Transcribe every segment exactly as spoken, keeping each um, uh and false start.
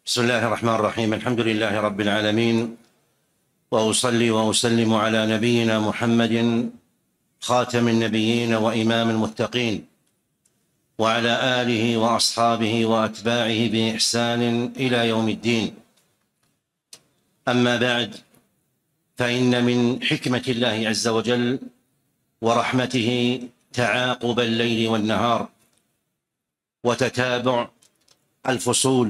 بسم الله الرحمن الرحيم. الحمد لله رب العالمين، وأصلي وأسلم على نبينا محمد خاتم النبيين وإمام المتقين، وعلى آله وأصحابه وأتباعه بإحسان إلى يوم الدين. أما بعد، فإن من حكمة الله عز وجل ورحمته تعاقب الليل والنهار وتتابع الفصول،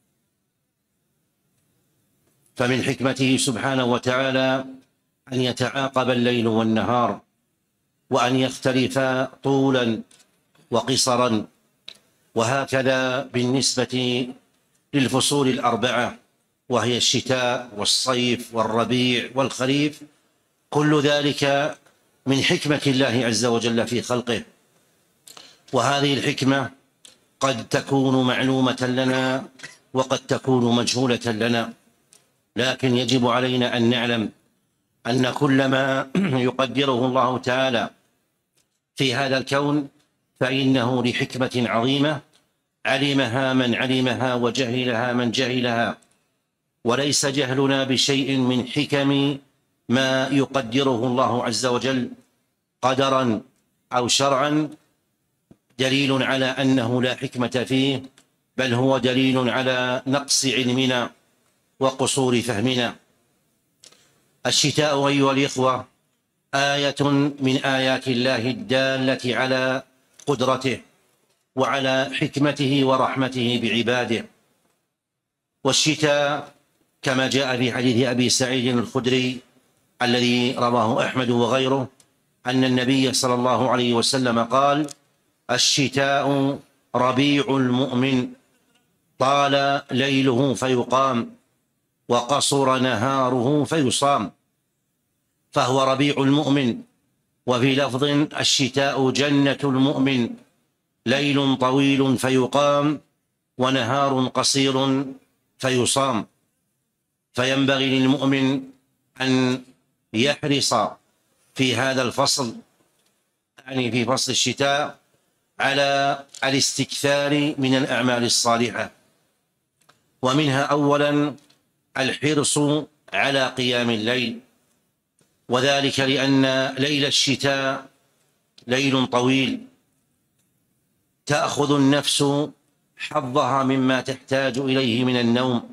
فمن حكمته سبحانه وتعالى أن يتعاقب الليل والنهار، وأن يختلفا طولا وقصرا. وهكذا بالنسبة للفصول الأربعة، وهي الشتاء والصيف والربيع والخريف، كل ذلك من حكمة الله عز وجل في خلقه. وهذه الحكمة قد تكون معلومة لنا وقد تكون مجهولة لنا، لكن يجب علينا أن نعلم أن كل ما يقدره الله تعالى في هذا الكون فإنه لحكمة عظيمة علمها من علمها وجهلها من جهلها. وليس جهلنا بشيء من حكم ما يقدره الله عز وجل قدرا أو شرعا دليل على أنه لا حكمة فيه، بل هو دليل على نقص علمنا وقصور فهمنا. الشتاء أيها الإخوة آية من آيات الله الدالة على قدرته وعلى حكمته ورحمته بعباده. والشتاء كما جاء في حديث أبي سعيد الخدري الذي رواه أحمد وغيره أن النبي صلى الله عليه وسلم قال: الشتاء ربيع المؤمن، طال ليله فيقام وقصر نهاره فيصام. فهو ربيع المؤمن. وفي لفظ: الشتاء جنة المؤمن، ليل طويل فيقام ونهار قصير فيصام. فينبغي للمؤمن أن يحرص في هذا الفصل، يعني في فصل الشتاء، على الاستكثار من الأعمال الصالحة، ومنها أولا الحرص على قيام الليل، وذلك لأن ليل الشتاء ليل طويل، تأخذ النفس حظها مما تحتاج إليه من النوم،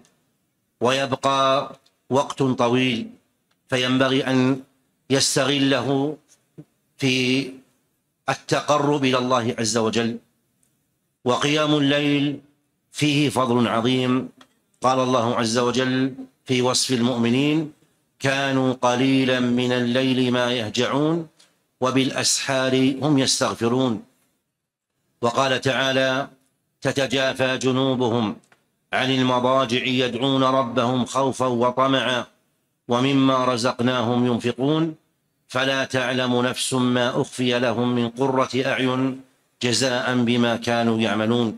ويبقى وقت طويل، فينبغي أن يستغله في التقرب إلى الله عز وجل. وقيام الليل فيه فضل عظيم. قال الله عز وجل في وصف المؤمنين: كانوا قليلا من الليل ما يهجعون وبالأسحار هم يستغفرون. وقال تعالى: تتجافى جنوبهم عن المضاجع يدعون ربهم خوفا وطمعا ومما رزقناهم ينفقون فلا تعلم نفس ما أخفي لهم من قرة أعين جزاء بما كانوا يعملون.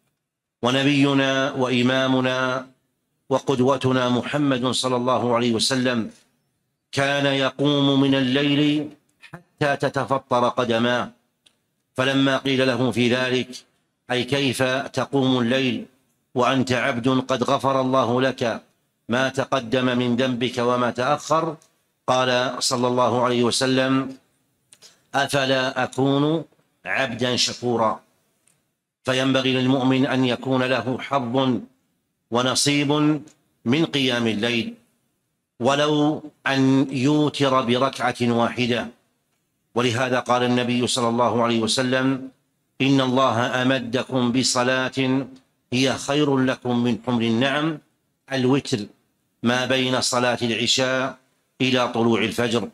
ونبينا وإمامنا وقدوتنا محمد صلى الله عليه وسلم كان يقوم من الليل حتى تتفطر قدماه، فلما قيل له في ذلك: أي كيف تقوم الليل وأنت عبد قد غفر الله لك ما تقدم من ذنبك وما تأخر؟ قال صلى الله عليه وسلم: أفلا أكون عبدا شكورا. فينبغي للمؤمن أن يكون له حظ ونصيب من قيام الليل، ولو أن يوتر بركعة واحدة. ولهذا قال النبي صلى الله عليه وسلم: إن الله أمدكم بصلاة هي خير لكم من حمر النعم، الوتر، ما بين صلاة العشاء إلى طلوع الفجر.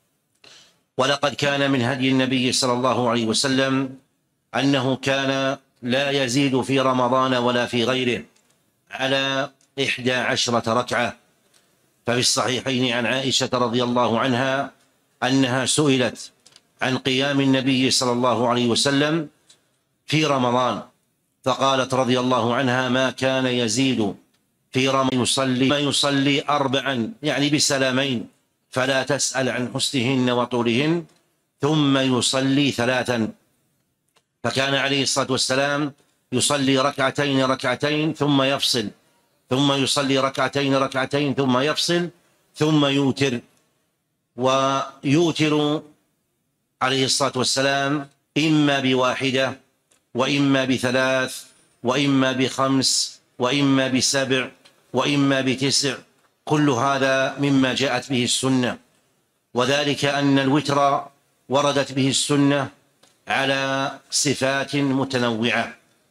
ولقد كان من هدي النبي صلى الله عليه وسلم أنه كان لا يزيد في رمضان ولا في غيره على إحدى عشرة ركعة. ففي الصحيحين عن عائشة رضي الله عنها أنها سئلت عن قيام النبي صلى الله عليه وسلم في رمضان، فقالت رضي الله عنها: ما كان يزيد في رمضان يصلي ما يصلي أربعا، يعني بسلامين، فلا تسأل عن حسنهن وطولهن، ثم يصلي ثلاثا. فكان عليه الصلاة والسلام يصلي ركعتين ركعتين ثم يفصل، ثم يصلي ركعتين ركعتين ثم يفصل ثم يوتر. ويوتر عليه الصلاة والسلام إما بواحدة وإما بثلاث وإما بخمس وإما بسبع وإما بتسع، كل هذا مما جاءت به السنة، وذلك أن الوتر وردت به السنة على صفات متنوعة.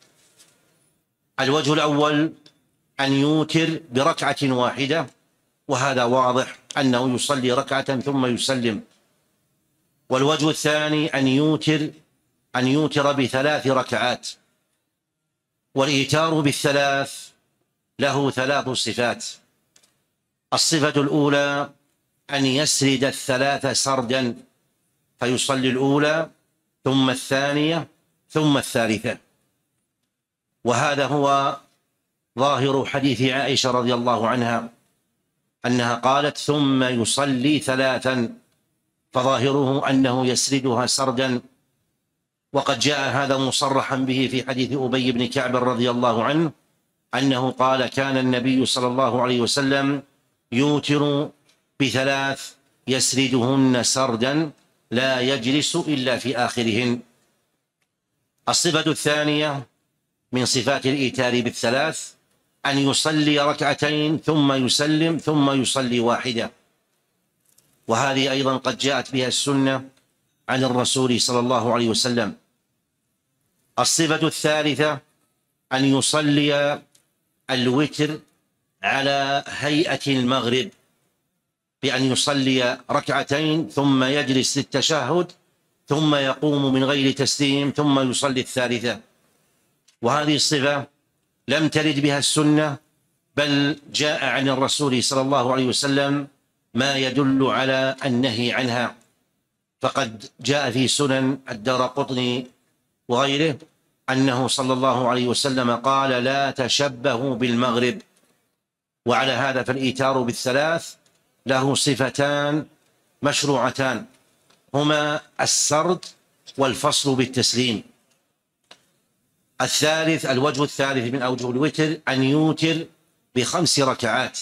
الوجه الأول أن يوتر بركعة واحدة، وهذا واضح أنه يصلي ركعة ثم يسلم. والوجه الثاني أن يوتر أن يوتر بثلاث ركعات. والإيتار بالثلاث له ثلاث صفات. الصفة الأولى أن يسرد الثلاث سردا، فيصلي الأولى ثم الثانية ثم الثالثة، وهذا هو ظاهر حديث عائشة رضي الله عنها أنها قالت ثم يصلي ثلاثا، فظاهره أنه يسردها سردا. وقد جاء هذا مصرحا به في حديث أبي بن كعب رضي الله عنه أنه قال كان النبي صلى الله عليه وسلم يوتر بثلاث يسردهن سردا لا يجلس إلا في آخرهن. الصفة الثانية من صفات الإيتار بالثلاث أن يصلي ركعتين ثم يسلم ثم يصلي واحدة، وهذه أيضا قد جاءت بها السنة عن الرسول صلى الله عليه وسلم. الصفة الثالثة أن يصلي الوتر على هيئة المغرب، بأن يصلي ركعتين ثم يجلس للتشهد ثم يقوم من غير تسليم ثم يصلي الثالثة، وهذه الصفة لم ترد بها السنة، بل جاء عن الرسول صلى الله عليه وسلم ما يدل على النهي عنها. فقد جاء في سنن الدارقطني وغيره أنه صلى الله عليه وسلم قال لا تشبهوا بالمغرب. وعلى هذا فالإيتار بالثلاث له صفتان مشروعتان، هما السرد والفصل بالتسليم. الثالث الوجه الثالث من أوجه الوتر أن يوتر بخمس ركعات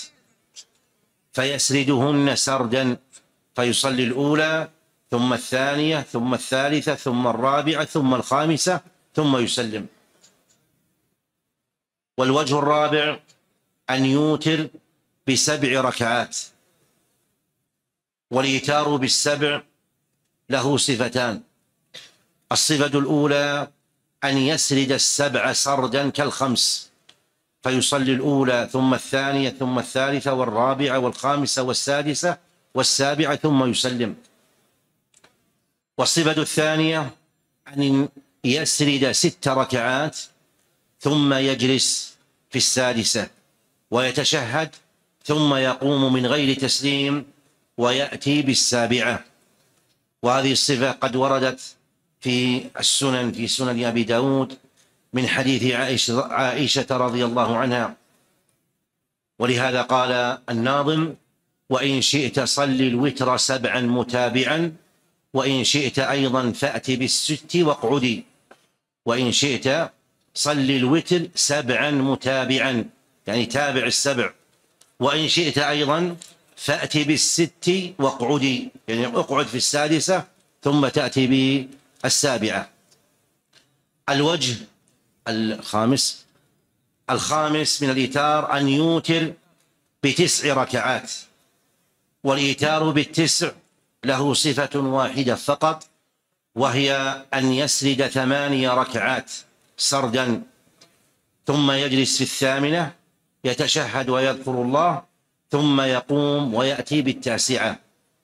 فيسردهن سردا، فيصلي الأولى ثم الثانية ثم الثالثة ثم الرابعة ثم الخامسة ثم يسلم. والوجه الرابع أن يوتر بسبع ركعات. والإيتار بالسبع له صفتان. الصفة الأولى أن يسرد السبع سردا كالخمس، فيصلي الأولى ثم الثانية ثم الثالثة والرابعة والخامسة والسادسة والسابعة ثم يسلم. والصفة الثانية أن يسرد ست ركعات ثم يجلس في السادسة ويتشهد ثم يقوم من غير تسليم ويأتي بالسابعة. وهذه الصفة قد وردت في السنن في سنن أبي داود من حديث عائشة, عائشة رضي الله عنها. ولهذا قال الناظم وإن شئت صل الوتر سبعا متابعا وإن شئت أيضا فأت بالست واقعدي. وإن شئت صل الوتر سبعا متابعا، يعني تابع السبع. وإن شئت أيضا فأت بالست واقعدي، يعني اقعد في السادسة ثم تأتي بالسابعة. الوجه الخامس الخامس من الإيتار أن يوتر بتسع ركعات. والإيتار بالتسع له صفة واحدة فقط، وهي أن يسرد ثماني ركعات سردا ثم يجلس في الثامنة يتشهد ويذكر الله ثم يقوم ويأتي بالتاسعة.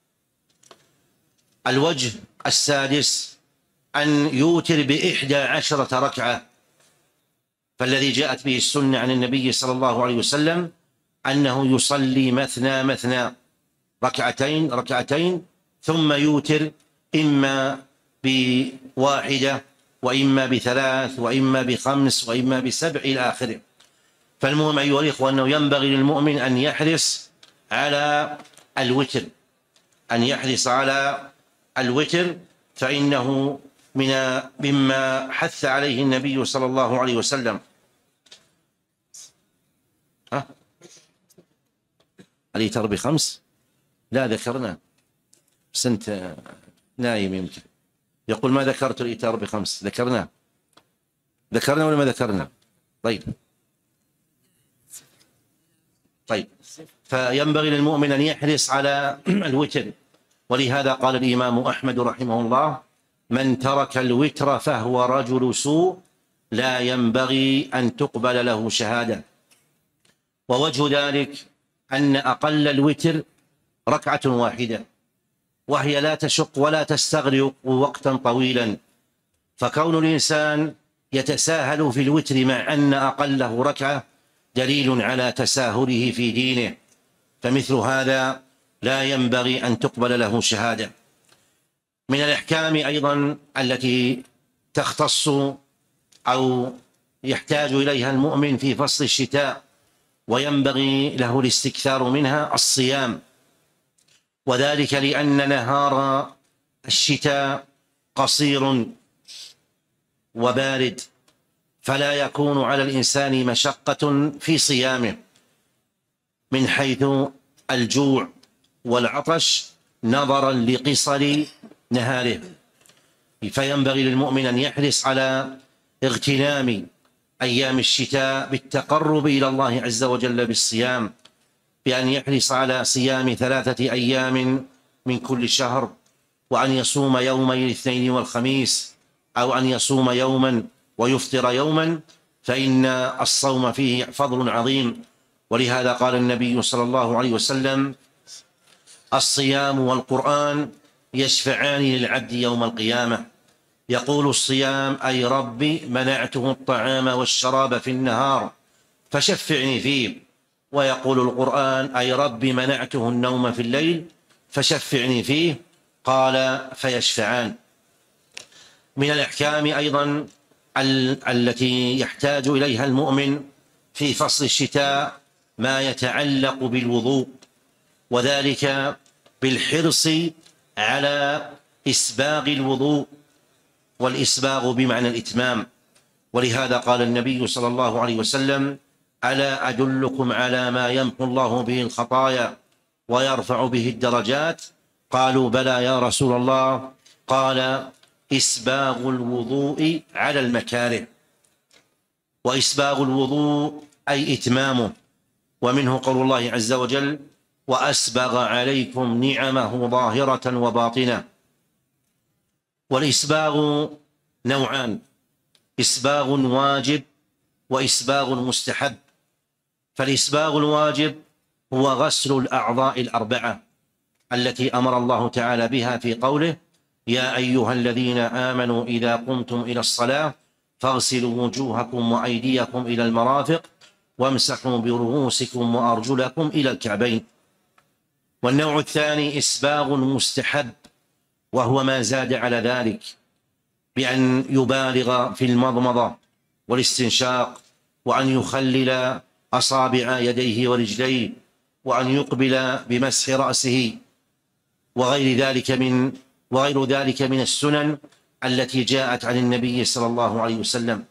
الوجه السادس أن يوتر بإحدى عشرة ركعة، فالذي جاءت به السنة عن النبي صلى الله عليه وسلم أنه يصلي مثنى مثنى ركعتين ركعتين ثم يوتر إما بواحدة وإما بثلاث وإما بخمس وإما بسبع إلى آخره. فالمهم أيها الإخوة أنه ينبغي للمؤمن أن يحرص على الوتر أن يحرص على الوتر فإنه من مما حث عليه النبي صلى الله عليه وسلم. ها؟ الإيتر بخمس؟ لا ذكرنا، بس أنت نايم يمكن. يقول ما ذكرت الإيتر بخمس. ذكرنا ذكرنا ولا ما ذكرنا؟ طيب طيب فينبغي للمؤمن أن يحرص على الوتر، ولهذا قال الإمام أحمد رحمه الله: من ترك الوتر فهو رجل سوء لا ينبغي أن تقبل له شهادة. ووجه ذلك أن أقل الوتر ركعة واحدة، وهي لا تشق ولا تستغرق وقتا طويلا، فكون الإنسان يتساهل في الوتر مع أن أقله ركعة دليل على تساهله في دينه، فمثل هذا لا ينبغي أن تقبل له شهادة. من الأحكام أيضا التي تختص أو يحتاج إليها المؤمن في فصل الشتاء وينبغي له الاستكثار منها الصيام، وذلك لأن نهار الشتاء قصير وبارد، فلا يكون على الإنسان مشقة في صيامه من حيث الجوع والعطش نظرا لقصر نهاره. فينبغي للمؤمن أن يحرص على اغتنام أيام الشتاء بالتقرب إلى الله عز وجل بالصيام، بأن يحرص على صيام ثلاثة أيام من كل شهر، وأن يصوم يومي الاثنين والخميس، أو أن يصوم يوما ويفطر يوما، فإن الصوم فيه فضل عظيم. ولهذا قال النبي صلى الله عليه وسلم: الصيام والقرآن يشفعان للعبد يوم القيامة. يقول الصيام: أي ربي منعته الطعام والشراب في النهار فشفعني فيه. ويقول القرآن: أي ربي منعته النوم في الليل فشفعني فيه. قال: فيشفعان. من الأحكام أيضا التي يحتاج إليها المؤمن في فصل الشتاء ما يتعلق بالوضوء، وذلك بالحرص على إسباغ الوضوء، والإسباغ بمعنى الإتمام. ولهذا قال النبي صلى الله عليه وسلم: ألا أدلكم على ما يمحو الله به الخطايا ويرفع به الدرجات؟ قالوا: بلى يا رسول الله. قال: إسباغ الوضوء على المكاره. وإسباغ الوضوء أي إتمامه، ومنه قول الله عز وجل: وأسبغ عليكم نعمه ظاهرة وباطنة. والإسباغ نوعان: إسباغ واجب وإسباغ مستحب. فالإسباغ الواجب هو غسل الأعضاء الأربعة التي أمر الله تعالى بها في قوله: يا أيها الذين آمنوا إذا قمتم إلى الصلاة فاغسلوا وجوهكم وأيديكم إلى المرافق وامسحوا برؤوسكم وأرجلكم إلى الكعبين. والنوع الثاني إسباغ مستحب، وهو ما زاد على ذلك بأن يبالغ في المضمضة والاستنشاق، وأن يخلل أصابع يديه ورجليه، وأن يقبل بمسح رأسه، وغير ذلك من وغير ذلك من السنن التي جاءت عن النبي صلى الله عليه وسلم.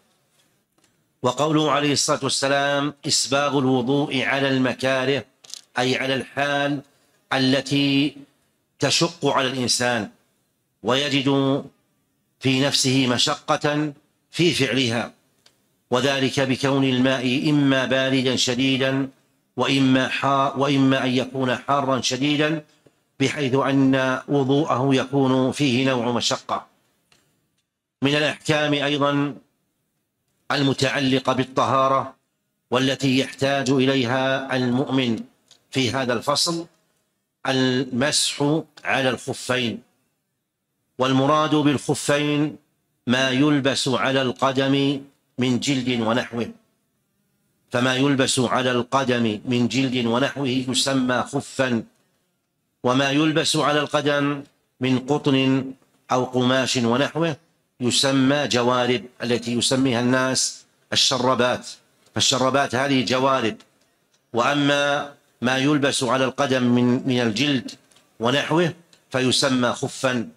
وقوله عليه الصلاة والسلام: إسباغ الوضوء على المكاره، أي على الحال التي تشق على الإنسان ويجد في نفسه مشقة في فعلها، وذلك بكون الماء إما باردا شديدا وإما, حار وإما أن يكون حارا شديدا، بحيث أن وضوءه يكون فيه نوع مشقة. من الأحكام أيضا المتعلقة بالطهارة والتي يحتاج إليها المؤمن في هذا الفصل المسح على الخفين. والمراد بالخفين ما يلبس على القدم من جلد ونحوه، فما يلبس على القدم من جلد ونحوه يسمى خفا، وما يلبس على القدم من قطن أو قماش ونحوه يسمى جوارب، التي يسميها الناس الشربات. فالشربات هذه جوارب. وأما ما يلبس على القدم من من الجلد ونحوه فيسمى خفا.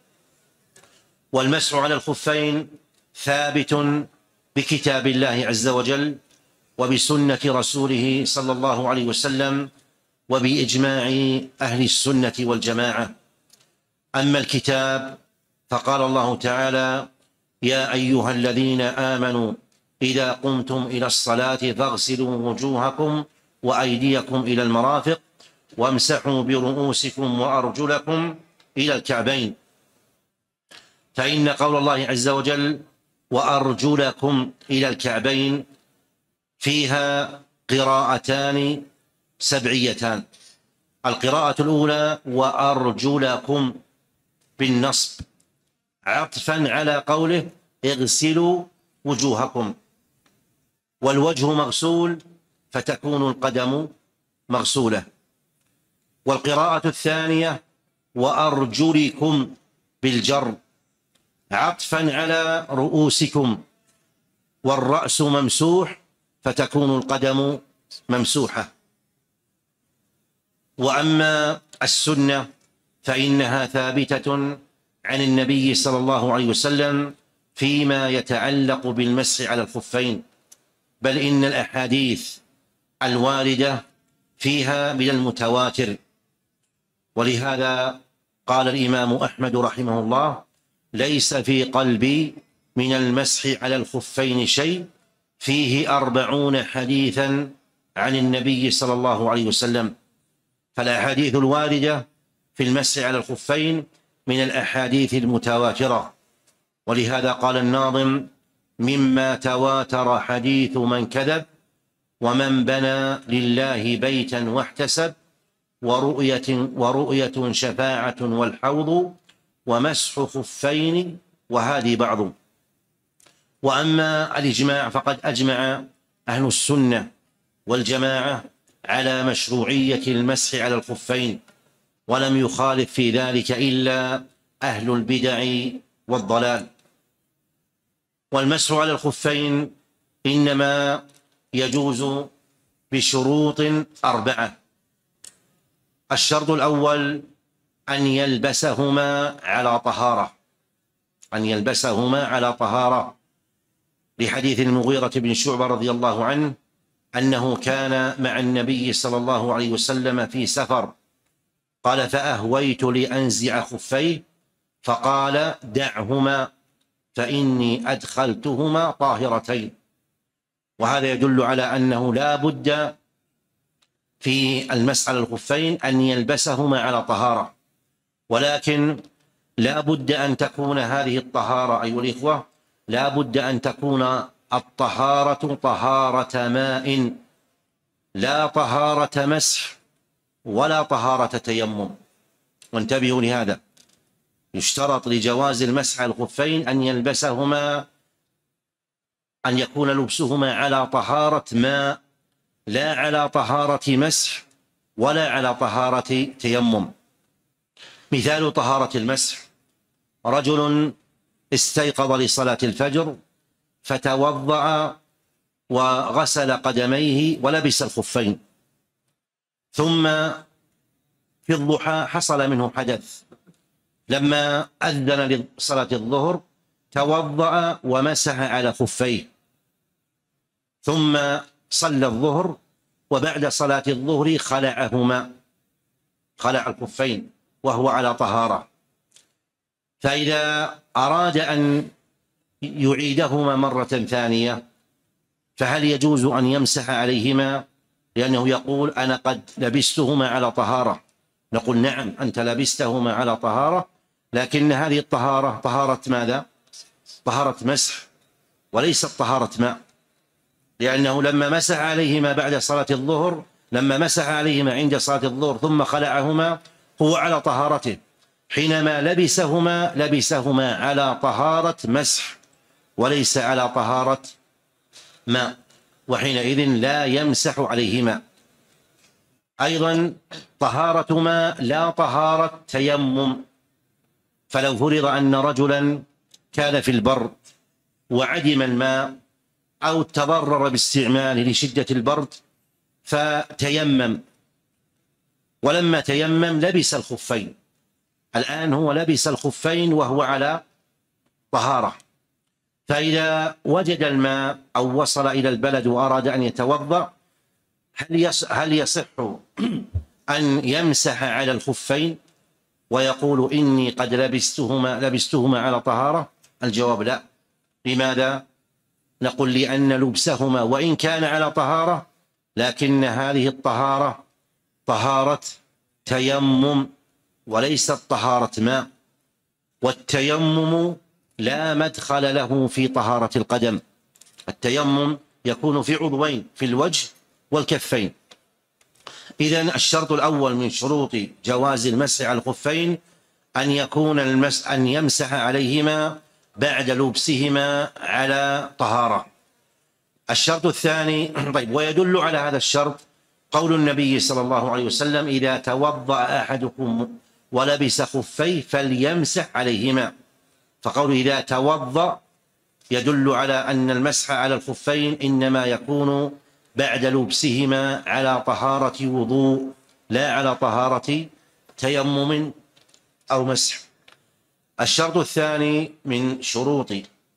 والمسح على الخفين ثابت بكتاب الله عز وجل وبسنة رسوله صلى الله عليه وسلم، وبإجماع أهل السنة والجماعة. أما الكتاب فقال الله تعالى: يا أيها الذين آمنوا إذا قمتم إلى الصلاة فاغسلوا وجوهكم وأيديكم إلى المرافق وامسحوا برؤوسكم وأرجلكم إلى الكعبين. فإن قول الله عز وجل وأرجلكم إلى الكعبين فيها قراءتان سبعيتان. القراءة الأولى وأرجلكم بالنصب عطفا على قوله اغسلوا وجوهكم، والوجه مغسول فتكون القدم مغسولة. والقراءة الثانية وأرجلكم بالجر عطفا على رؤوسكم، والرأس ممسوح فتكون القدم ممسوحة. وأما السنة فإنها ثابتة عن النبي صلى الله عليه وسلم فيما يتعلق بالمسح على الخفين، بل إن الأحاديث الواردة فيها من المتواتر. ولهذا قال الإمام أحمد رحمه الله: ليس في قلبي من المسح على الخفين شيء فيه أربعون حديثا عن النبي صلى الله عليه وسلم. فالأحاديث الواردة في المسح على الخفين من الأحاديث المتواترة. ولهذا قال الناظم: مما تواتر حديث من كذب ومن بنى لله بيتا واحتسب ورؤية, ورؤية شفاعة والحوض ومسح خفين وهذه بعض. وأما الإجماع فقد أجمع أهل السنة والجماعة على مشروعية المسح على الخفين، ولم يخالف في ذلك إلا أهل البدع والضلال. والمسح على الخفين إنما يجوز بشروط أربعة. الشرط الأول أن يلبسهما على طهارة، أن يلبسهما على طهارة، لحديث المغيرة بن شعبة رضي الله عنه أنه كان مع النبي صلى الله عليه وسلم في سفر، قال: فأهويت لأنزع خفيه فقال: دعهما فإني أدخلتهما طاهرتين. وهذا يدل على أنه لا بد في المسح على الخفين أن يلبسهما على طهارة، ولكن لا بد أن تكون هذه الطهارة أيها الإخوة لا بد أن تكون الطهارة طهارة ماء، لا طهارة مسح ولا طهارة تيمم. وانتبهوا لهذا، يشترط لجواز المسح على الخفين أن يلبسهما أن يكون لبسهما على طهارة ماء، لا على طهارة مسح ولا على طهارة تيمم. مثال طهارة المسح: رجل استيقظ لصلاة الفجر فتوضأ وغسل قدميه ولبس الخفين، ثم في الضحى حصل منه حدث، لما أذن لصلاة الظهر توضأ ومسح على خفيه، ثم صلى الظهر، وبعد صلاة الظهر خلعهما، خلع الخفين وهو على طهارة. فإذا أراد أن يعيدهما مرة ثانية فهل يجوز أن يمسح عليهما؟ لأنه يقول: أنا قد لبستهما على طهارة. نقول: نعم، أنت لبستهما على طهارة، لكن هذه الطهارة طهارة ماذا؟ طهارة مسح وليست طهارة ماء، لأنه لما مسح عليهما بعد صلاة الظهر، لما مسح عليهما عند صلاة الظهر ثم خلعهما هو على طهارته، حينما لبسهما لبسهما على طهارة مسح وليس على طهارة ماء، وحينئذ لا يمسح عليهما. أيضا طهارة ماء لا طهارة تيمم. فلو فرض أن رجلا كان في البر وعدم الماء أو تضرر باستعماله لشدة البرد فتيمم، ولما تيمم لبس الخفين، الآن هو لبس الخفين وهو على طهارة، فإذا وجد الماء أو وصل إلى البلد وأراد أن يتوضأ هل يصح أن يمسح على الخفين ويقول إني قد لبستهما لبستهما على طهارة؟ الجواب لا. لماذا؟ نقول لأن لبسهما وإن كان على طهارة، لكن هذه الطهارة طهارة تيمم وليست طهارة ماء، والتيمم لا مدخل له في طهارة القدم. التيمم يكون في عضوين، في الوجه والكفين. إذن الشرط الأول من شروط جواز المسح على الخفين أن يكون المس أن يمسح عليهما بعد لبسهما على طهارة. الشرط الثاني طيب ويدل على هذا الشرط قول النبي صلى الله عليه وسلم: إذا توضأ أحدكم ولبس خفيه فليمسح عليهما. فقول إذا توضأ يدل على أن المسح على الخفين إنما يكون بعد لبسهما على طهارة وضوء، لا على طهارة تيمم أو مسح. الشرط الثاني من شروط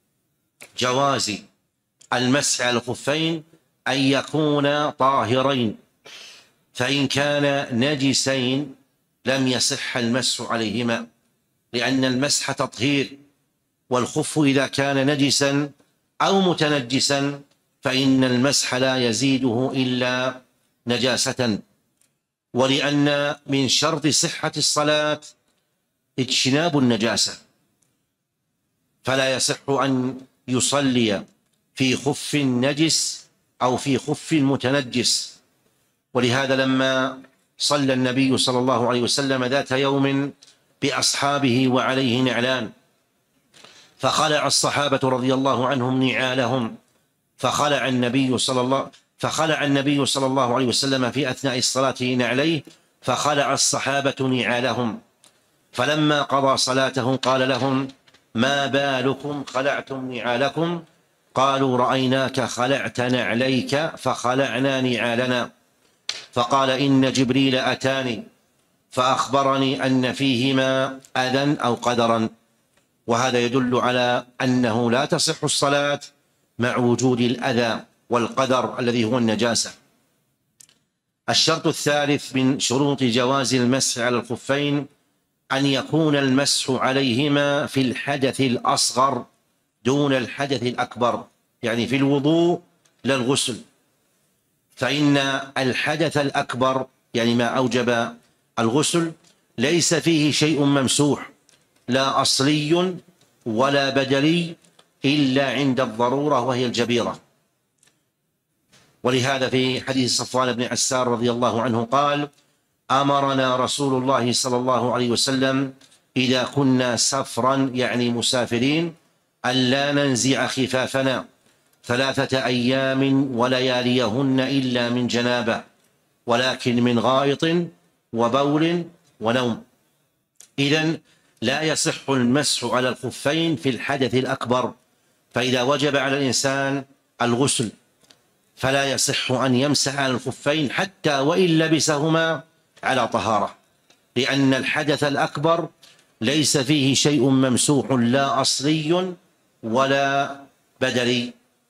جواز المسح على الخفين أن يكونا طاهرين، فإن كان نجسين لم يصح المسح عليهما، لأن المسح تطهير، والخف إذا كان نجسا أو متنجسا فإن المسح لا يزيده إلا نجاسة. ولأن من شرط صحة الصلاة اجتناب النجاسة، فلا يصح أن يصلي في خف نجس أو في خف متنجس. ولهذا لما صلى النبي صلى الله عليه وسلم ذات يوم بأصحابه وعليه نعلان، فخلع الصحابة رضي الله عنهم نعالهم، فخلع النبي صلى الله فخلع النبي صلى الله عليه وسلم في أثناء الصلاة نعليه، فخلع الصحابة نعالهم، فلما قضى صلاته قال لهم: ما بالكم خلعتم نعالكم؟ قالوا: رأيناك خلعت نعليك فخلعنا نعالنا. فقال: إن جبريل أتاني فأخبرني أن فيهما أذى أو قدرا. وهذا يدل على أنه لا تصح الصلاة مع وجود الأذى والقدر الذي هو النجاسة. الشرط الثالث من شروط جواز المسح على الخفين أن يكون المسح عليهما في الحدث الأصغر دون الحدث الأكبر، يعني في الوضوء لا الغسل. فإن الحدث الأكبر يعني ما أوجب الغسل ليس فيه شيء ممسوح، لا أصلي ولا بدلي، إلا عند الضرورة وهي الجبيرة. ولهذا في حديث صفوان بن عسار رضي الله عنه قال: أمرنا رسول الله صلى الله عليه وسلم إذا كنا سفرا يعني مسافرين أن لا ننزع خفافنا ثلاثة أيام ولياليهن إلا من جنابة، ولكن من غائط وبول ونوم. إذن لا يصح المسح على الخفين في الحدث الأكبر، فإذا وجب على الإنسان الغسل فلا يصح أن يمسح على الخفين حتى وإن لبسهما على طهارة، لأن الحدث الأكبر ليس فيه شيء ممسوح لا أصلي ولا بدلي.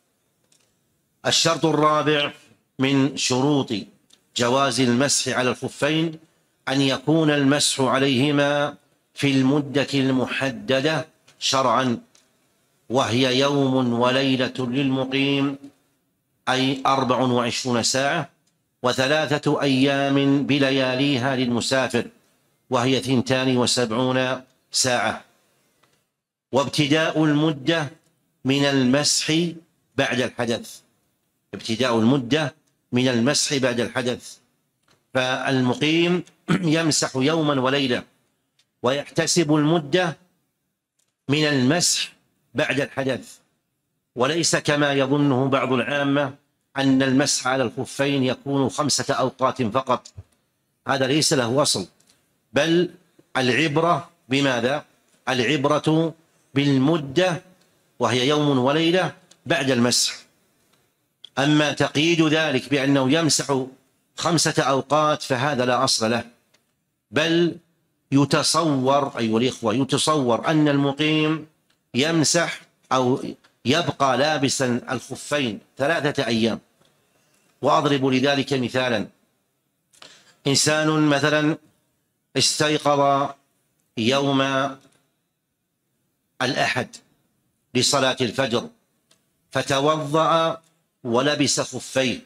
الشرط الرابع من شروط جواز المسح على الخفين أن يكون المسح عليهما في المدة المحددة شرعا، وهي يوم وليلة للمقيم أي أربع وعشرون ساعة، وثلاثة أيام بلياليها للمسافر وهي ثنتان وسبعون ساعة. وابتداء المدة من المسح بعد الحدث، ابتداء المدة من المسح بعد الحدث، فالمقيم يمسح يوما وليلة ويحتسب المدة من المسح بعد الحدث، وليس كما يظنه بعض العامة أن المسح على الخفين يكون خمسة أوقات فقط. هذا ليس له أصل، بل العبرة بماذا؟ العبرة بالمدة وهي يوم وليلة بعد المسح. أما تقييد ذلك بأنه يمسح خمسة أوقات فهذا لا أصل له، بل يتصور أيها الإخوة يتصور أن المقيم يمسح أو يبقى لابسا الخفين ثلاثة أيام. وأضرب لذلك مثالا: إنسان مثلا استيقظ يوم الأحد لصلاة الفجر فتوضأ ولبس خفيه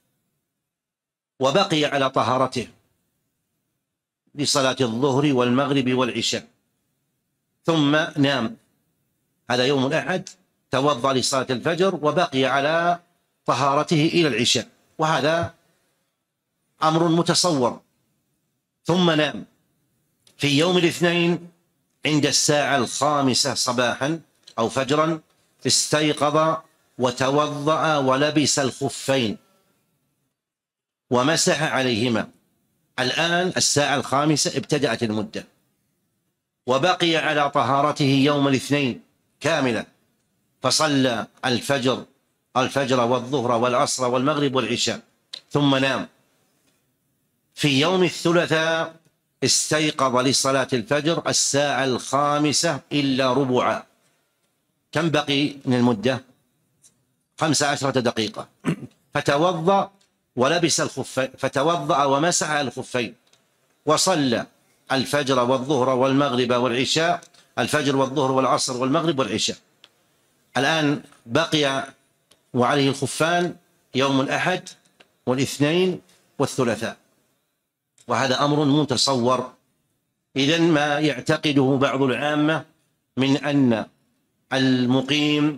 وبقي على طهارته لصلاة الظهر والمغرب والعشاء ثم نام. هذا يوم الأحد، توضأ لصلاة الفجر وبقي على طهارته إلى العشاء، وهذا أمر متصور. ثم نام في يوم الاثنين عند الساعة الخامسة صباحا أو فجرا، استيقظ وتوضأ ولبس الخفين ومسح عليهما. الآن الساعة الخامسة ابتدأت المدة، وبقي على طهارته يوم الاثنين كاملة، فصلى الفجر الفجر والظهر والعصر والمغرب والعشاء ثم نام. في يوم الثلاثاء استيقظ لصلاة الفجر الساعة الخامسة إلا ربعا. كم بقي من المدة؟ خمس عشرة دقيقة. فتوضأ ولبس الخفين، فتوضأ ومسح الخفين وصلى الفجر والظهر والمغرب والعشاء، الفجر والظهر والعصر والمغرب والعشاء. الآن بقي وعليه الخفان يوم الأحد والاثنين والثلاثاء، وهذا أمر متصور. إذن ما يعتقده بعض العامة من أن المقيم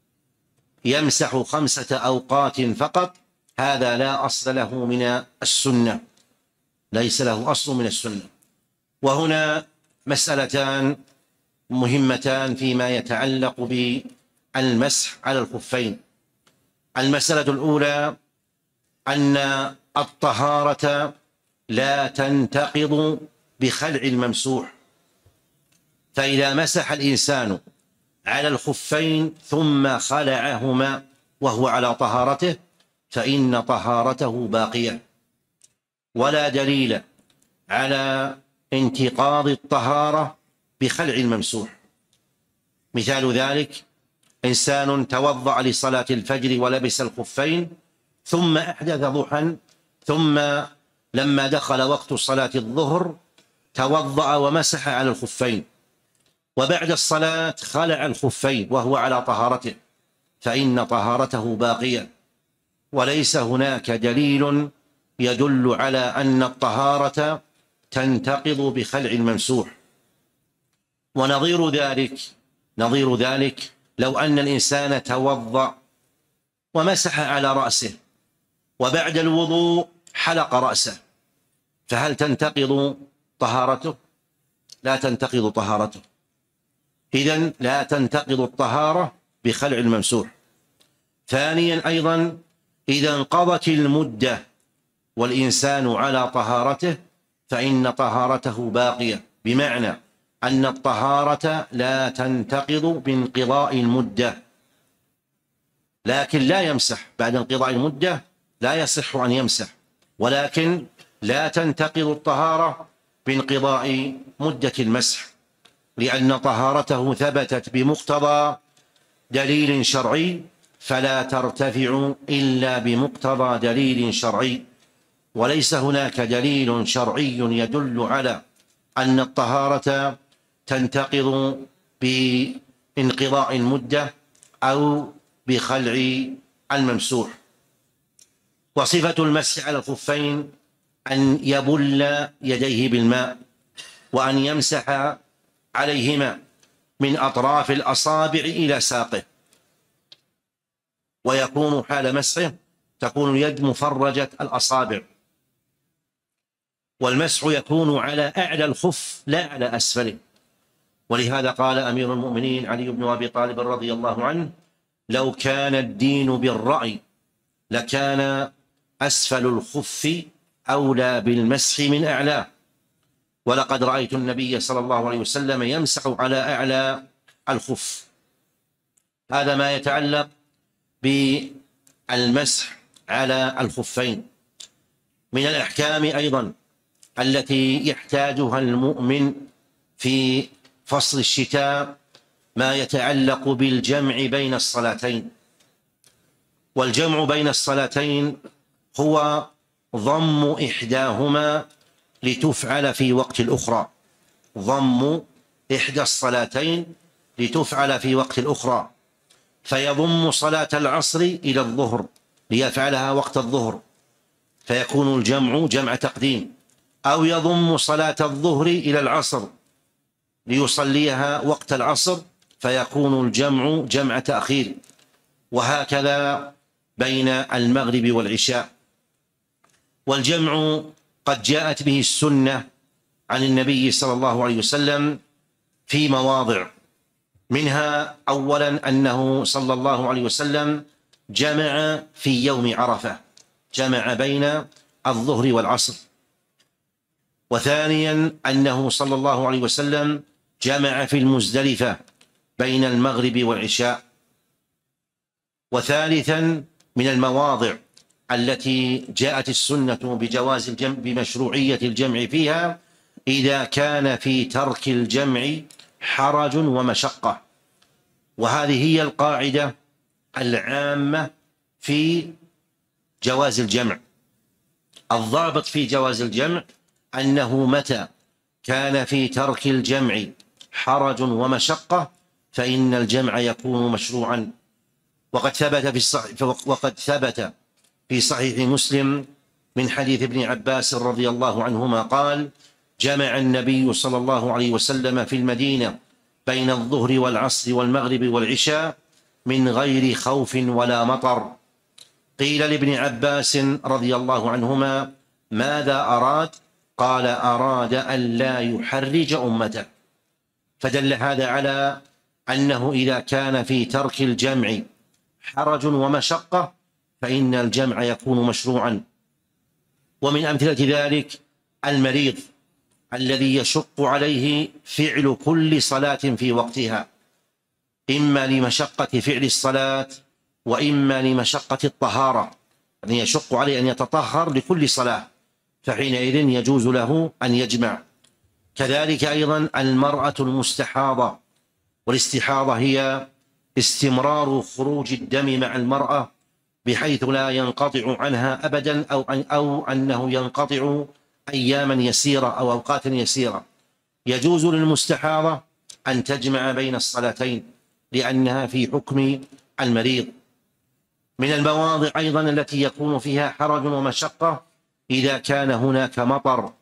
يمسح خمسة أوقات فقط، هذا لا أصل له من السنة، ليس له أصل من السنة. وهنا مسألتان مهمتان فيما يتعلق بالمسح على الخفين. المسألة الأولى أن الطهارة لا تنتقض بخلع الممسوح، فإذا مسح الإنسان على الخفين ثم خلعهما وهو على طهارته فإن طهارته باقية، ولا دليل على انتقاض الطهارة بخلع الممسوح. مثال ذلك إنسان توضأ لصلاة الفجر ولبس الخفين ثم أحدث ضحى، ثم لما دخل وقت صلاة الظهر توضأ ومسح على الخفين، وبعد الصلاة خلع الخفين وهو على طهارته، فإن طهارته باقية، وليس هناك دليل يدل على أن الطهارة تنتقض بخلع الممسوح. ونظير ذلك نظير ذلك لو أن الإنسان توضأ ومسح على رأسه وبعد الوضوء حلق رأسه، فهل تنتقض طهارته؟ لا تنتقض طهارته. إذن لا تنتقض الطهارة بخلع الممسوح. ثانيا أيضا إذا انقضت المدة والإنسان على طهارته فإن طهارته باقية، بمعنى أن الطهارة لا تنتقض بانقضاء المدة، لكن لا يمسح بعد انقضاء المدة، لا يصح أن يمسح، ولكن لا تنتقض الطهارة بانقضاء مدة المسح، لأن طهارته ثبتت بمقتضى دليل شرعي، فلا ترتفع إلا بمقتضى دليل شرعي. وليس هناك دليل شرعي يدل على أن الطهارة تنتقض بانقضاء المدة أو بخلع الممسوح. وصفة المسح على الخفين أن يبل يديه بالماء وأن يمسح عليهما من أطراف الأصابع إلى ساقه، ويكون حال مسحه تكون اليد مفرجة الأصابع، والمسح يكون على أعلى الخف لا على أسفله. ولهذا قال أمير المؤمنين علي بن أبي طالب رضي الله عنه: لو كان الدين بالرأي لكان أسفل الخف أولى بالمسح من أعلاه، ولقد رأيت النبي صلى الله عليه وسلم يمسح على أعلى الخف. هذا ما يتعلق بالمسح على الخفين. من الأحكام أيضا التي يحتاجها المؤمن في فصل الشتاء ما يتعلق بالجمع بين الصلاتين. والجمع بين الصلاتين هو ضم إحداهما لتفعل في وقت الأخرى، ضم إحدى الصلاتين لتفعل في وقت الأخرى، فيضم صلاة العصر إلى الظهر ليفعلها وقت الظهر فيكون الجمع جمع تقديم، أو يضم صلاة الظهر إلى العصر ليصليها وقت العصر فيكون الجمع جمع تأخير، وهكذا بين المغرب والعشاء. والجمع قد جاءت به السنة عن النبي صلى الله عليه وسلم في مواضع، منها أولا أنه صلى الله عليه وسلم جمع في يوم عرفة، جمع بين الظهر والعصر. وثانيا أنه صلى الله عليه وسلم جمع في المزدلفة بين المغرب والعشاء. وثالثا من المواضع التي جاءت السنة بجواز الجمع بمشروعية الجمع فيها إذا كان في ترك الجمع حرج ومشقة، وهذه هي القاعدة العامة في جواز الجمع. الضابط في جواز الجمع أنه متى كان في ترك الجمع حرج ومشقة فإن الجمع يكون مشروعا. وقد ثبت في الصحيح وقد ثبت في صحيح مسلم من حديث ابن عباس رضي الله عنهما قال: جمع النبي صلى الله عليه وسلم في المدينة بين الظهر والعصر والمغرب والعشاء من غير خوف ولا مطر. قيل لابن عباس رضي الله عنهما: ماذا أراد؟ قال: أراد أن لا يحرج أمته. فدل هذا على أنه إذا كان في ترك الجمع حرج ومشقة فإن الجمع يكون مشروعا. ومن أمثلة ذلك المريض الذي يشق عليه فعل كل صلاة في وقتها، إما لمشقة فعل الصلاة وإما لمشقة الطهارة، يعني يشق عليه أن يتطهر لكل صلاة، فحينئذ يجوز له أن يجمع. كذلك أيضا المرأة المستحاضة، والاستحاضة هي استمرار خروج الدم مع المرأة بحيث لا ينقطع عنها أبدا أو, أن أو أنه ينقطع أياما يسيرة أو أوقات يسيرة. يجوز للمستحاضة أن تجمع بين الصلاتين لأنها في حكم المريض. من المواضع أيضا التي يكون فيها حرج ومشقة إذا كان هناك مطر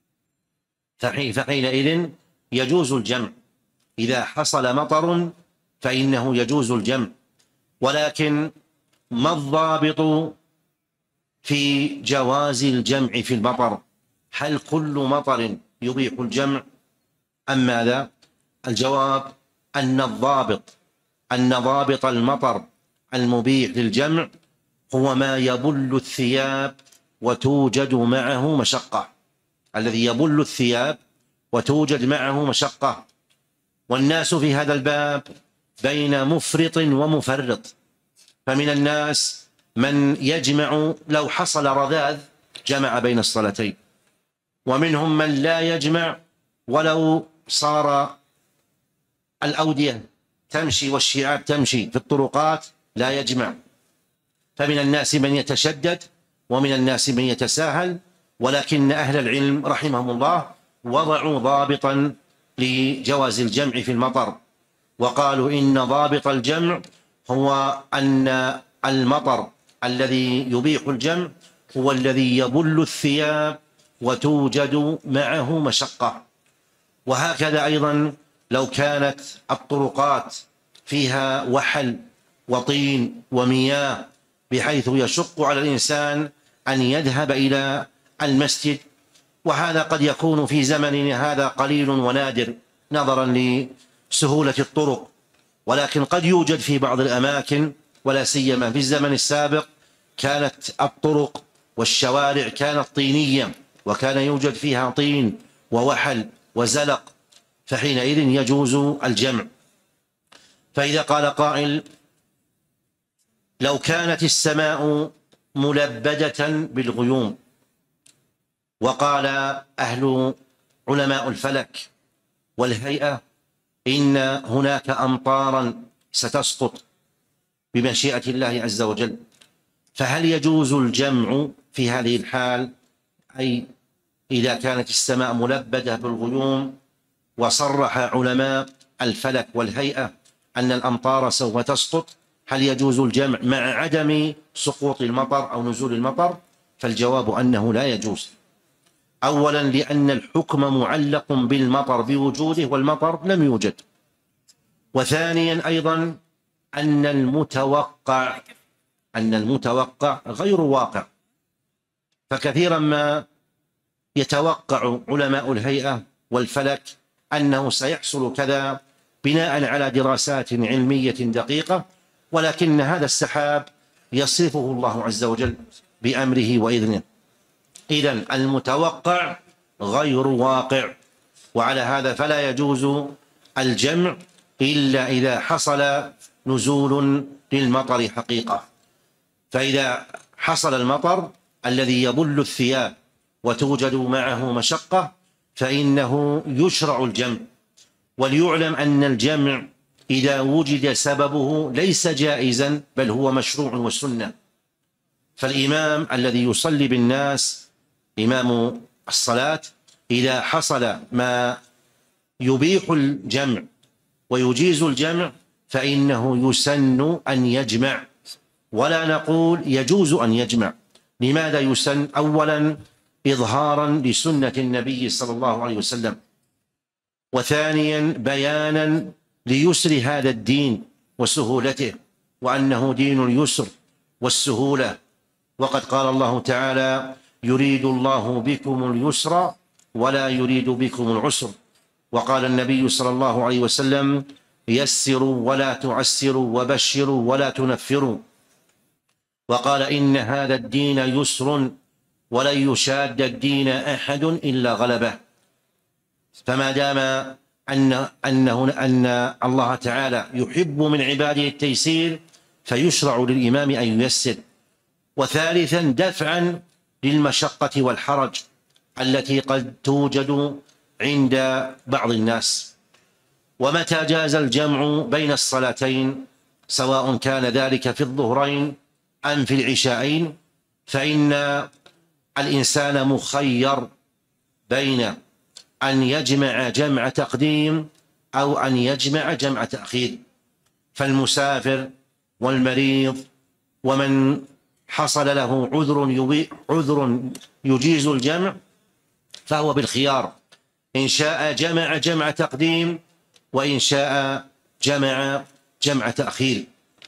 فحينئذ يجوز الجمع، إذا حصل مطر فإنه يجوز الجمع. ولكن ما الضابط في جواز الجمع في المطر؟ هل كل مطر يبيح الجمع أم ماذا؟ الجواب أن الضابط أن ضابط المطر المبيح للجمع هو ما يبل الثياب وتوجد معه مشقة، الذي يبل الثياب وتوجد معه مشقة. والناس في هذا الباب بين مفرط ومفرط، فمن الناس من يجمع لو حصل رذاذ جمع بين الصلاتين، ومنهم من لا يجمع ولو صار الأودية تمشي والشعاب تمشي في الطرقات لا يجمع. فمن الناس من يتشدد ومن الناس من يتساهل، ولكن أهل العلم رحمهم الله وضعوا ضابطا لجواز الجمع في المطر، وقالوا إن ضابط الجمع هو أن المطر الذي يبيح الجمع هو الذي يبل الثياب وتوجد معه مشقة. وهكذا أيضا لو كانت الطرقات فيها وحل وطين ومياه بحيث يشق على الإنسان أن يذهب إلى المسجد، وهذا قد يكون في زمننا هذا قليل ونادر نظرا لسهولة الطرق، ولكن قد يوجد في بعض الأماكن، ولا سيما في الزمن السابق كانت الطرق والشوارع كانت طينية وكان يوجد فيها طين ووحل وزلق، فحينئذ يجوز الجمع. فإذا قال قائل: لو كانت السماء ملبدة بالغيوم، وقال أهل علماء الفلك والهيئة إن هناك أمطارا ستسقط بمشيئة الله عز وجل، فهل يجوز الجمع في هذه الحال، أي إذا كانت السماء ملبدة بالغيوم وصرح علماء الفلك والهيئة أن الأمطار سوف تسقط، هل يجوز الجمع مع عدم سقوط المطر أو نزول المطر؟ فالجواب أنه لا يجوز. أولا لأن الحكم معلق بالمطر بوجوده والمطر لم يوجد، وثانيا أيضا أن المتوقع أن المتوقع غير واقع، فكثيرا ما يتوقع علماء الهيئة والفلك أنه سيحصل كذا بناء على دراسات علمية دقيقة، ولكن هذا السحاب يصرفه الله عز وجل بأمره وإذنه. إذن المتوقع غير واقع، وعلى هذا فلا يجوز الجمع إلا إذا حصل نزول للمطر حقيقة. فإذا حصل المطر الذي يبل الثياب وتوجد معه مشقة فإنه يشرع الجمع. وليعلم أن الجمع إذا وجد سببه ليس جائزا بل هو مشروع والسنة. فالإمام الذي يصلي بالناس إمام الصلاة إذا حصل ما يبيح الجمع ويجيز الجمع فإنه يسن أن يجمع، ولا نقول يجوز أن يجمع. لماذا يسن؟ أولا إظهارا لسنة النبي صلى الله عليه وسلم، وثانيا بيانا ليسر هذا الدين وسهولته، وأنه دين اليسر والسهولة. وقد قال الله تعالى: يريد الله بكم اليسر ولا يريد بكم العسر. وقال النبي صلى الله عليه وسلم: يسروا ولا تعسروا وبشروا ولا تنفروا. وقال: إن هذا الدين يسر ولن يشاد الدين أحد إلا غلبه. فما دام أن أنه أن الله تعالى يحب من عباده التيسير فيشرع للإمام أن ييسر. وثالثا دفعا للمشقة والحرج التي قد توجد عند بعض الناس. ومتى جاز الجمع بين الصلاتين سواء كان ذلك في الظهرين أم في العشاءين فإن الإنسان مخير بين أن يجمع جمع تقديم أو أن يجمع جمع تأخير. فالمسافر والمريض ومن حصل له عذر عذر يجيز الجمع فهو بالخيار، إن شاء جمع جمع تقديم وإن شاء جمع جمع تأخير.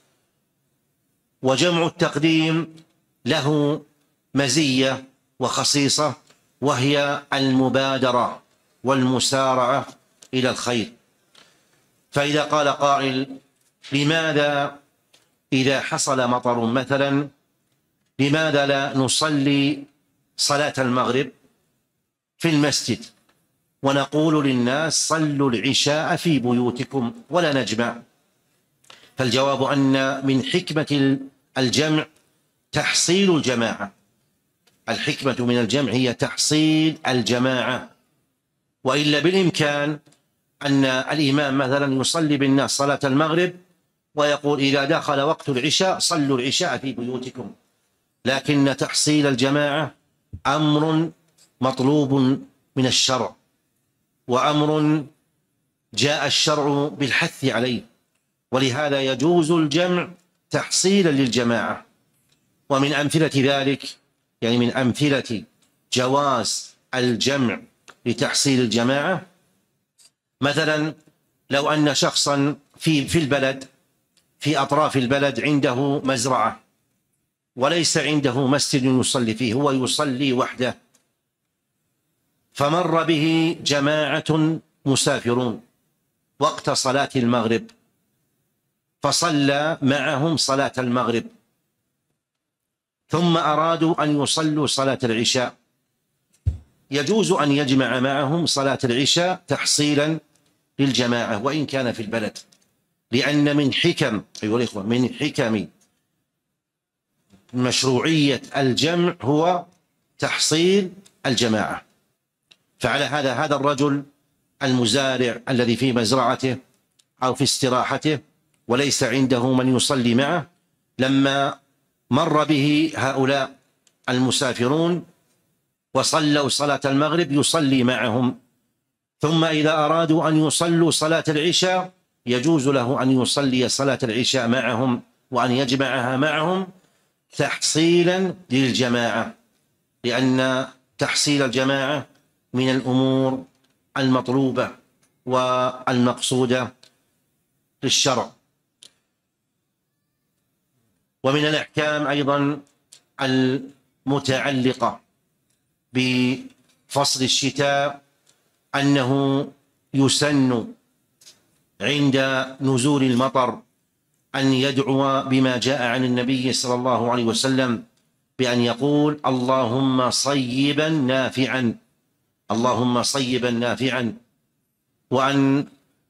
وجمع التقديم له مزية وخصيصة، وهي المبادرة والمسارعة إلى الخير. فإذا قال قائل: لماذا إذا حصل مطر مثلا لماذا لا نصلي صلاة المغرب في المسجد ونقول للناس صلوا العشاء في بيوتكم ولا نجمع؟ فالجواب أن من حكمة الجمع تحصيل الجماعة. الحكمة من الجمع هي تحصيل الجماعة، وإلا بالإمكان أن الإمام مثلا يصلي بالناس صلاة المغرب ويقول: إذا دخل وقت العشاء صلوا العشاء في بيوتكم. لكن تحصيل الجماعة أمر مطلوب من الشرع، وأمر جاء الشرع بالحث عليه، ولهذا يجوز الجمع تحصيلا للجماعة. ومن أمثلة ذلك يعني من أمثلة جواز الجمع لتحصيل الجماعة مثلا لو أن شخصا في في البلد في أطراف البلد عنده مزرعة وليس عنده مسجد يصلي فيه، هو يصلي وحده، فمر به جماعة مسافرون وقت صلاة المغرب فصلى معهم صلاة المغرب، ثم أرادوا أن يصلوا صلاة العشاء. يجوز أن يجمع معهم صلاة العشاء تحصيلا للجماعة وإن كان في البلد، لأن من حكم أيها الإخوة من حكم مشروعية الجمع هو تحصيل الجماعة. فعلى هذا هذا الرجل المزارع الذي في مزرعته أو في استراحته وليس عنده من يصلي معه، لما مر به هؤلاء المسافرون وصلوا صلاة المغرب يصلي معهم، ثم إذا أرادوا أن يصلوا صلاة العشاء يجوز له أن يصلي صلاة العشاء معهم وأن يجمعها معهم تحصيلا للجماعة، لأن تحصيل الجماعة من الأمور المطلوبة والمقصودة للشرع. ومن الأحكام أيضا المتعلقة بفصل الشتاء أنه يسن عند نزول المطر أن يدعو بما جاء عن النبي صلى الله عليه وسلم بأن يقول اللهم صيبا نافعا، اللهم صيبا نافعا، وأن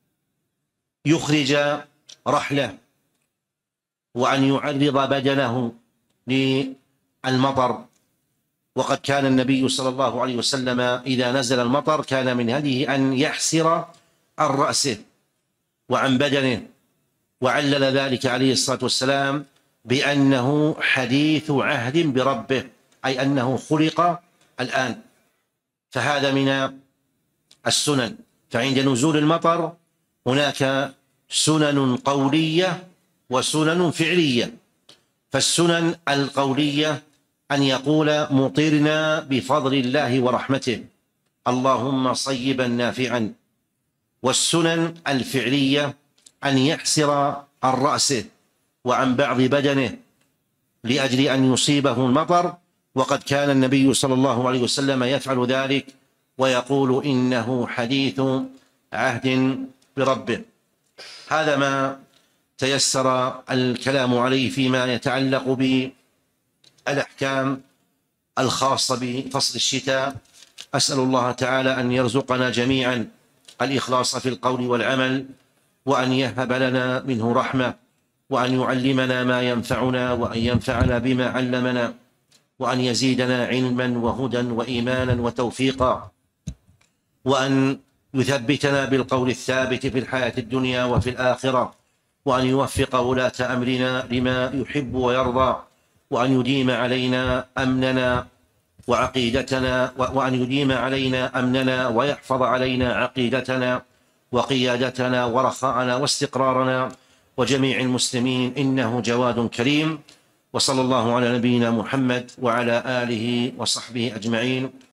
يخرج رحله وأن يعرض بدنه للمطر. وقد كان النبي صلى الله عليه وسلم إذا نزل المطر كان من هديه أن يحسر عن رأسه وعن بدنه، وعلل ذلك عليه الصلاة والسلام بأنه حديث عهد بربه، أي أنه خلق الآن. فهذا من السنن. فعند نزول المطر هناك سنن قولية وسنن فعلية. فالسنن القولية أن يقول مطرنا بفضل الله ورحمته اللهم صيبا نافعا، والسنن الفعلية أن يحسر عن رأسه وعن بعض بدنه لأجل أن يصيبه المطر، وقد كان النبي صلى الله عليه وسلم يفعل ذلك ويقول إنه حديث عهد بربه. هذا ما تيسر الكلام عليه فيما يتعلق بالأحكام الخاصة بفصل الشتاء. أسأل الله تعالى أن يرزقنا جميعا الإخلاص في القول والعمل، وأن يهب لنا منه رحمة، وأن يعلمنا ما ينفعنا، وأن ينفعنا بما علمنا، وأن يزيدنا علما وهدى وإيمانا وتوفيقا، وأن يثبتنا بالقول الثابت في الحياة الدنيا وفي الآخرة، وأن يوفق ولاة أمرنا لما يحب ويرضى، وأن يديم علينا أمننا وعقيدتنا، وأن يديم علينا أمننا ويحفظ علينا عقيدتنا وقيادتنا ورخاءنا واستقرارنا وجميع المسلمين، إنه جواد كريم. وصلى الله على نبينا محمد وعلى آله وصحبه أجمعين.